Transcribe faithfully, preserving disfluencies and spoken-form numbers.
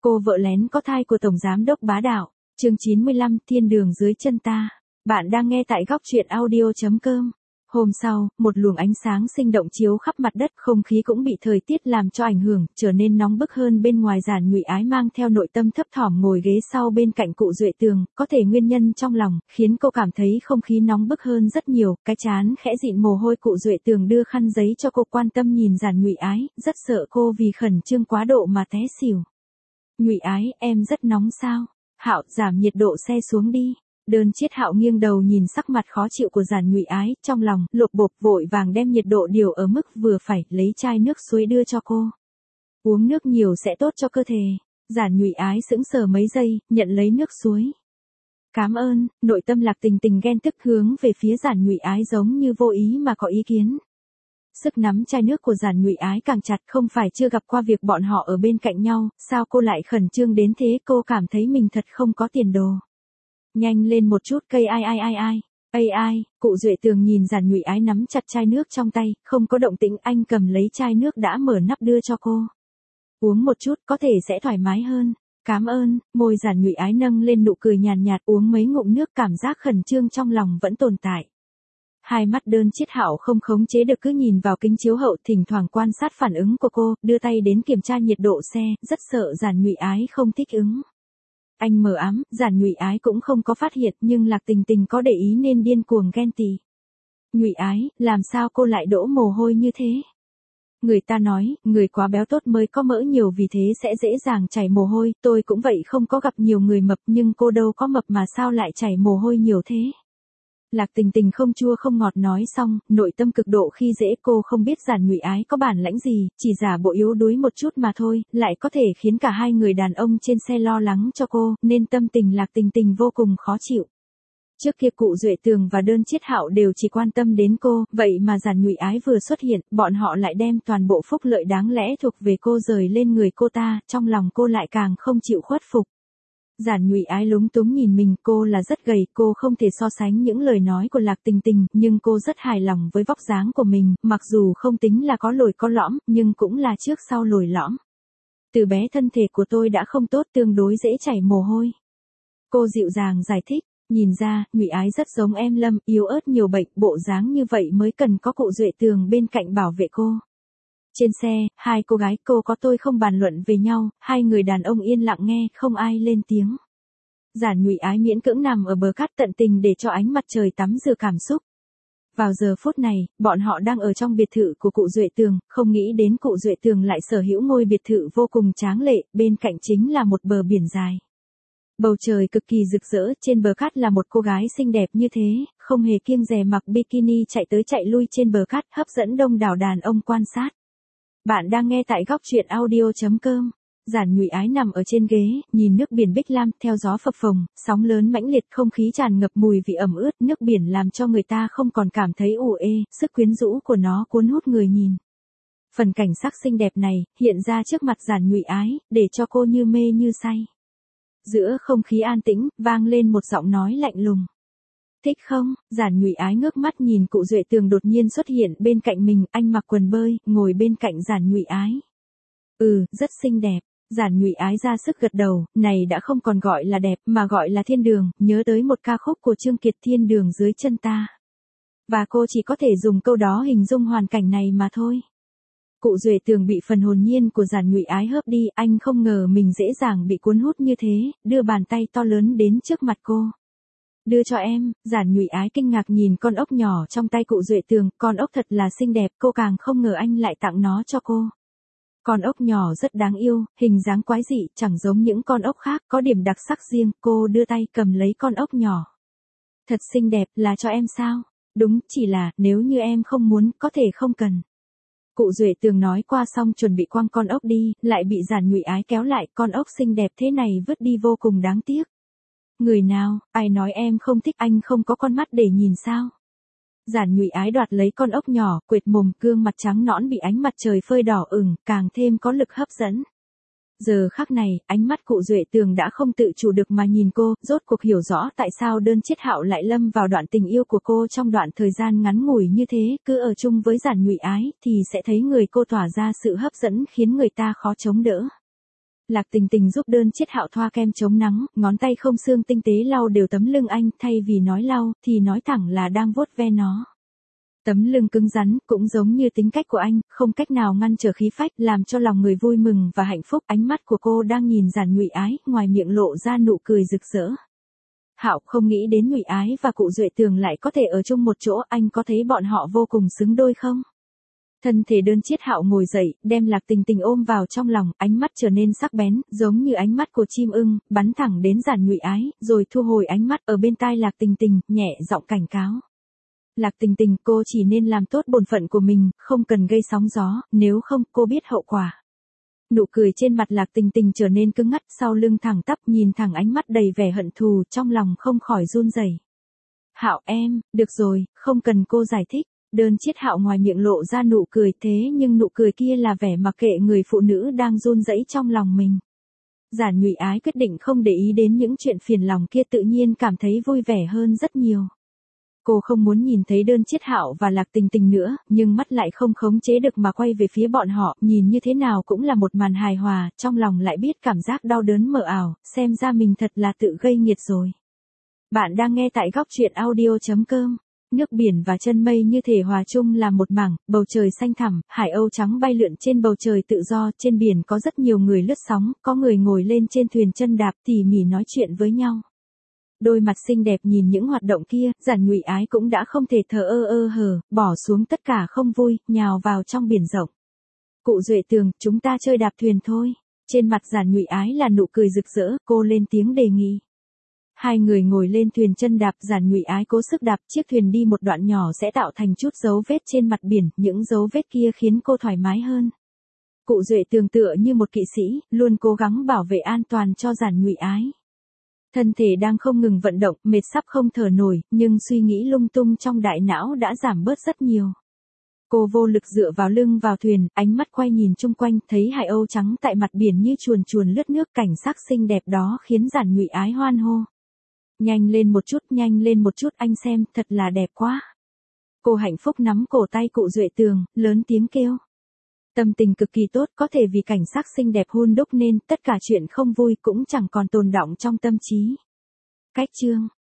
Cô vợ lén có thai của Tổng Giám đốc bá đạo. Chương chín mươi lăm, Thiên đường dưới chân ta. Bạn đang nghe tại góc truyện audio chấm com. Hôm sau, một luồng ánh sáng sinh động chiếu khắp mặt đất, không khí cũng bị thời tiết làm cho ảnh hưởng, trở nên nóng bức hơn bên ngoài. Giản Nhụy Ái mang theo nội tâm thấp thỏm ngồi ghế sau bên cạnh Cụ Duệ Tường, có thể nguyên nhân trong lòng, khiến cô cảm thấy không khí nóng bức hơn rất nhiều, cái trán khẽ dịn mồ hôi. Cụ Duệ Tường đưa khăn giấy cho cô, quan tâm nhìn Giản Nhụy Ái, rất sợ cô vì khẩn trương quá độ mà té xỉu. Nhụy Ái, em rất nóng sao? Hạo, giảm nhiệt độ xe xuống đi. Đơn Chiết Hạo nghiêng đầu nhìn sắc mặt khó chịu của Giản Nhụy Ái, trong lòng lột bột, vội vàng đem nhiệt độ điều ở mức vừa phải, lấy chai nước suối đưa cho cô. Uống nước nhiều sẽ tốt cho cơ thể. Giản Nhụy Ái sững sờ mấy giây, nhận lấy nước suối. Cảm ơn. Nội tâm Lạc Tình Tình ghen tức hướng về phía Giản Nhụy Ái, giống như vô ý mà có ý kiến. Sức nắm chai nước của Giản Nhụy Ái càng chặt, không phải chưa gặp qua việc bọn họ ở bên cạnh nhau, sao cô lại khẩn trương đến thế? Cô cảm thấy mình thật không có tiền đồ. Nhanh lên một chút, cây ai ai ai ai. Ây ai, Cụ Duệ Tường nhìn Giản Nhụy Ái nắm chặt chai nước trong tay, không có động tĩnh. Anh cầm lấy chai nước đã mở nắp đưa cho cô. Uống một chút, có thể sẽ thoải mái hơn. Cảm ơn. Môi Giản Nhụy Ái nâng lên nụ cười nhàn nhạt, uống mấy ngụm nước, cảm giác khẩn trương trong lòng vẫn tồn tại. Hai mắt Đơn Chiết Hạo không khống chế được cứ nhìn vào kính chiếu hậu, thỉnh thoảng quan sát phản ứng của cô, đưa tay đến kiểm tra nhiệt độ xe, rất sợ Giản Nhụy Ái không thích ứng. Anh mờ ám, Giản Nhụy Ái cũng không có phát hiện, nhưng Lạc Tình Tình có để ý nên điên cuồng ghen tị. Nhụy Ái, làm sao cô lại đổ mồ hôi như thế? Người ta nói, người quá béo tốt mới có mỡ nhiều, vì thế sẽ dễ dàng chảy mồ hôi, tôi cũng vậy, không có gặp nhiều người mập, nhưng cô đâu có mập mà sao lại chảy mồ hôi nhiều thế? Lạc Tình Tình không chua không ngọt nói xong, nội tâm cực độ khi dễ. Cô không biết Giản Nhụy Ái có bản lãnh gì, chỉ giả bộ yếu đuối một chút mà thôi, lại có thể khiến cả hai người đàn ông trên xe lo lắng cho cô, nên tâm tình Lạc Tình Tình vô cùng khó chịu. Trước kia Cụ Duệ Tường và Đơn Chiết Hạo đều chỉ quan tâm đến cô, vậy mà Giản Nhụy Ái vừa xuất hiện, bọn họ lại đem toàn bộ phúc lợi đáng lẽ thuộc về cô rời lên người cô ta, trong lòng cô lại càng không chịu khuất phục. Giản Nhụy Ái lúng túng nhìn mình, cô là rất gầy, cô không thể so sánh những lời nói của Lạc Tình Tình, nhưng cô rất hài lòng với vóc dáng của mình, mặc dù không tính là có lồi có lõm, nhưng cũng là trước sau lồi lõm. Từ bé thân thể của tôi đã không tốt, tương đối dễ chảy mồ hôi. Cô dịu dàng giải thích, nhìn ra, Nhụy Ái rất giống em Lâm, yếu ớt nhiều bệnh, bộ dáng như vậy mới cần có Cụ Duệ Tường bên cạnh bảo vệ cô. Trên xe, hai cô gái cô có tôi không bàn luận về nhau, hai người đàn ông yên lặng nghe, không ai lên tiếng. Giản Nhụy Ái miễn cưỡng nằm ở bờ cát tận tình để cho ánh mặt trời tắm rửa cảm xúc. Vào giờ phút này, bọn họ đang ở trong biệt thự của Cụ Duệ Tường, không nghĩ đến Cụ Duệ Tường lại sở hữu ngôi biệt thự vô cùng tráng lệ, bên cạnh chính là một bờ biển dài. Bầu trời cực kỳ rực rỡ, trên bờ cát là một cô gái xinh đẹp như thế, không hề kiêng dè mặc bikini chạy tới chạy lui trên bờ cát, hấp dẫn đông đảo đàn ông quan sát. Bạn đang nghe tại góc truyện audio chấm com. Giản Nhụy Ái nằm ở trên ghế, nhìn nước biển Bích Lam theo gió phập phồng, sóng lớn mãnh liệt, không khí tràn ngập mùi vị ẩm ướt, nước biển làm cho người ta không còn cảm thấy ù ê, sức quyến rũ của nó cuốn hút người nhìn. Phần cảnh sắc xinh đẹp này hiện ra trước mặt Giản Nhụy Ái, để cho cô như mê như say. Giữa không khí an tĩnh, vang lên một giọng nói lạnh lùng. Thích không? Giản Nhụy Ái ngước mắt nhìn Cụ Duệ Tường đột nhiên xuất hiện bên cạnh mình, anh mặc quần bơi, ngồi bên cạnh Giản Nhụy Ái. Ừ, rất xinh đẹp. Giản Nhụy Ái ra sức gật đầu, này đã không còn gọi là đẹp, mà gọi là thiên đường, nhớ tới một ca khúc của Trương Kiệt, Thiên đường dưới chân ta. Và cô chỉ có thể dùng câu đó hình dung hoàn cảnh này mà thôi. Cụ Duệ Tường bị phần hồn nhiên của Giản Nhụy Ái hớp đi, anh không ngờ mình dễ dàng bị cuốn hút như thế, đưa bàn tay to lớn đến trước mặt cô. Đưa cho em. Giản Nhụy Ái kinh ngạc nhìn con ốc nhỏ trong tay Cụ Duệ Tường, con ốc thật là xinh đẹp, cô càng không ngờ anh lại tặng nó cho cô. Con ốc nhỏ rất đáng yêu, hình dáng quái dị, chẳng giống những con ốc khác, có điểm đặc sắc riêng. Cô đưa tay cầm lấy con ốc nhỏ. Thật xinh đẹp, là cho em sao? Đúng, chỉ là, nếu như em không muốn, có thể không cần. Cụ Duệ Tường nói qua xong chuẩn bị quăng con ốc đi, lại bị Giản Nhụy Ái kéo lại, con ốc xinh đẹp thế này vứt đi vô cùng đáng tiếc. Người nào, ai nói em không thích, anh không có con mắt để nhìn sao? Giản Nhụy Ái đoạt lấy con ốc nhỏ, quệt mồm, gương mặt trắng nõn bị ánh mặt trời phơi đỏ ửng, càng thêm có lực hấp dẫn. Giờ khắc này, ánh mắt Cụ Duệ Tường đã không tự chủ được mà nhìn cô, rốt cuộc hiểu rõ tại sao Đơn Chiết Hạo lại lâm vào đoạn tình yêu của cô trong đoạn thời gian ngắn ngủi như thế, cứ ở chung với Giản Nhụy Ái, thì sẽ thấy người cô tỏa ra sự hấp dẫn khiến người ta khó chống đỡ. Lạc Tình Tình giúp đơn chiết hạo thoa kem chống nắng, ngón tay không xương tinh tế lau đều tấm lưng anh, thay vì nói lau, thì nói thẳng là đang vuốt ve nó. Tấm lưng cứng rắn, cũng giống như tính cách của anh, không cách nào ngăn trở khí phách, làm cho lòng người vui mừng và hạnh phúc. Ánh mắt của cô đang nhìn Giản Nhụy Ái, ngoài miệng lộ ra nụ cười rực rỡ. Hạo không nghĩ đến Nhụy Ái và cụ Duệ Tường lại có thể ở chung một chỗ, anh có thấy bọn họ vô cùng xứng đôi không? Thân thể đơn chiết Hạo ngồi dậy, đem Lạc Tình Tình ôm vào trong lòng, ánh mắt trở nên sắc bén, giống như ánh mắt của chim ưng, bắn thẳng đến Giản Nhụy Ái, rồi thu hồi ánh mắt ở bên tai Lạc Tình Tình, nhẹ giọng cảnh cáo. Lạc Tình Tình, cô chỉ nên làm tốt bổn phận của mình, không cần gây sóng gió, nếu không, cô biết hậu quả. Nụ cười trên mặt Lạc Tình Tình trở nên cứng ngắt, sau lưng thẳng tắp, nhìn thẳng ánh mắt đầy vẻ hận thù, trong lòng không khỏi run rẩy. Hạo em, được rồi, không cần cô giải thích. Đơn chiết Hạo ngoài miệng lộ ra nụ cười, thế nhưng nụ cười kia là vẻ mặc kệ người phụ nữ đang run rẩy trong lòng mình. Giản Nhụy Ái quyết định không để ý đến những chuyện phiền lòng kia, tự nhiên cảm thấy vui vẻ hơn rất nhiều. Cô không muốn nhìn thấy đơn chiết Hạo và Lạc Tình Tình nữa, nhưng mắt lại không khống chế được mà quay về phía bọn họ, nhìn như thế nào cũng là một màn hài hòa, trong lòng lại biết cảm giác đau đớn mờ ảo, xem ra mình thật là tự gây nghiệt rồi. Bạn đang nghe tại góc truyện audio chấm com. Nước biển và chân mây như thể hòa chung là một mảng, bầu trời xanh thẳm, hải âu trắng bay lượn trên bầu trời tự do, trên biển có rất nhiều người lướt sóng, có người ngồi lên trên thuyền chân đạp tỉ mỉ nói chuyện với nhau. Đôi mặt xinh đẹp nhìn những hoạt động kia, Giản Nhụy Ái cũng đã không thể thờ ơ ơ hờ, bỏ xuống tất cả không vui, nhào vào trong biển rộng. Cụ Duệ Tường, chúng ta chơi đạp thuyền thôi. Trên mặt Giản Nhụy Ái là nụ cười rực rỡ, cô lên tiếng đề nghị. Hai người ngồi lên thuyền chân đạp, Giản Nhụy Ái cố sức đạp, chiếc thuyền đi một đoạn nhỏ sẽ tạo thành chút dấu vết trên mặt biển, những dấu vết kia khiến cô thoải mái hơn. Cụ Duệ Tường tựa như một kỵ sĩ, luôn cố gắng bảo vệ an toàn cho Giản Nhụy Ái. Thân thể đang không ngừng vận động, mệt sắp không thở nổi, nhưng suy nghĩ lung tung trong đại não đã giảm bớt rất nhiều. Cô vô lực dựa vào lưng vào thuyền, ánh mắt quay nhìn chung quanh, thấy hải âu trắng tại mặt biển như chuồn chuồn lướt nước, cảnh sắc xinh đẹp đó khiến Giản Nhụy Ái hoan hô. Nhanh lên một chút, nhanh lên một chút, anh xem, thật là đẹp quá. Cô hạnh phúc nắm cổ tay cụ Duệ Tường, lớn tiếng kêu. Tâm tình cực kỳ tốt, có thể vì cảnh sắc xinh đẹp hun đúc nên tất cả chuyện không vui cũng chẳng còn tồn đọng trong tâm trí. Cách chương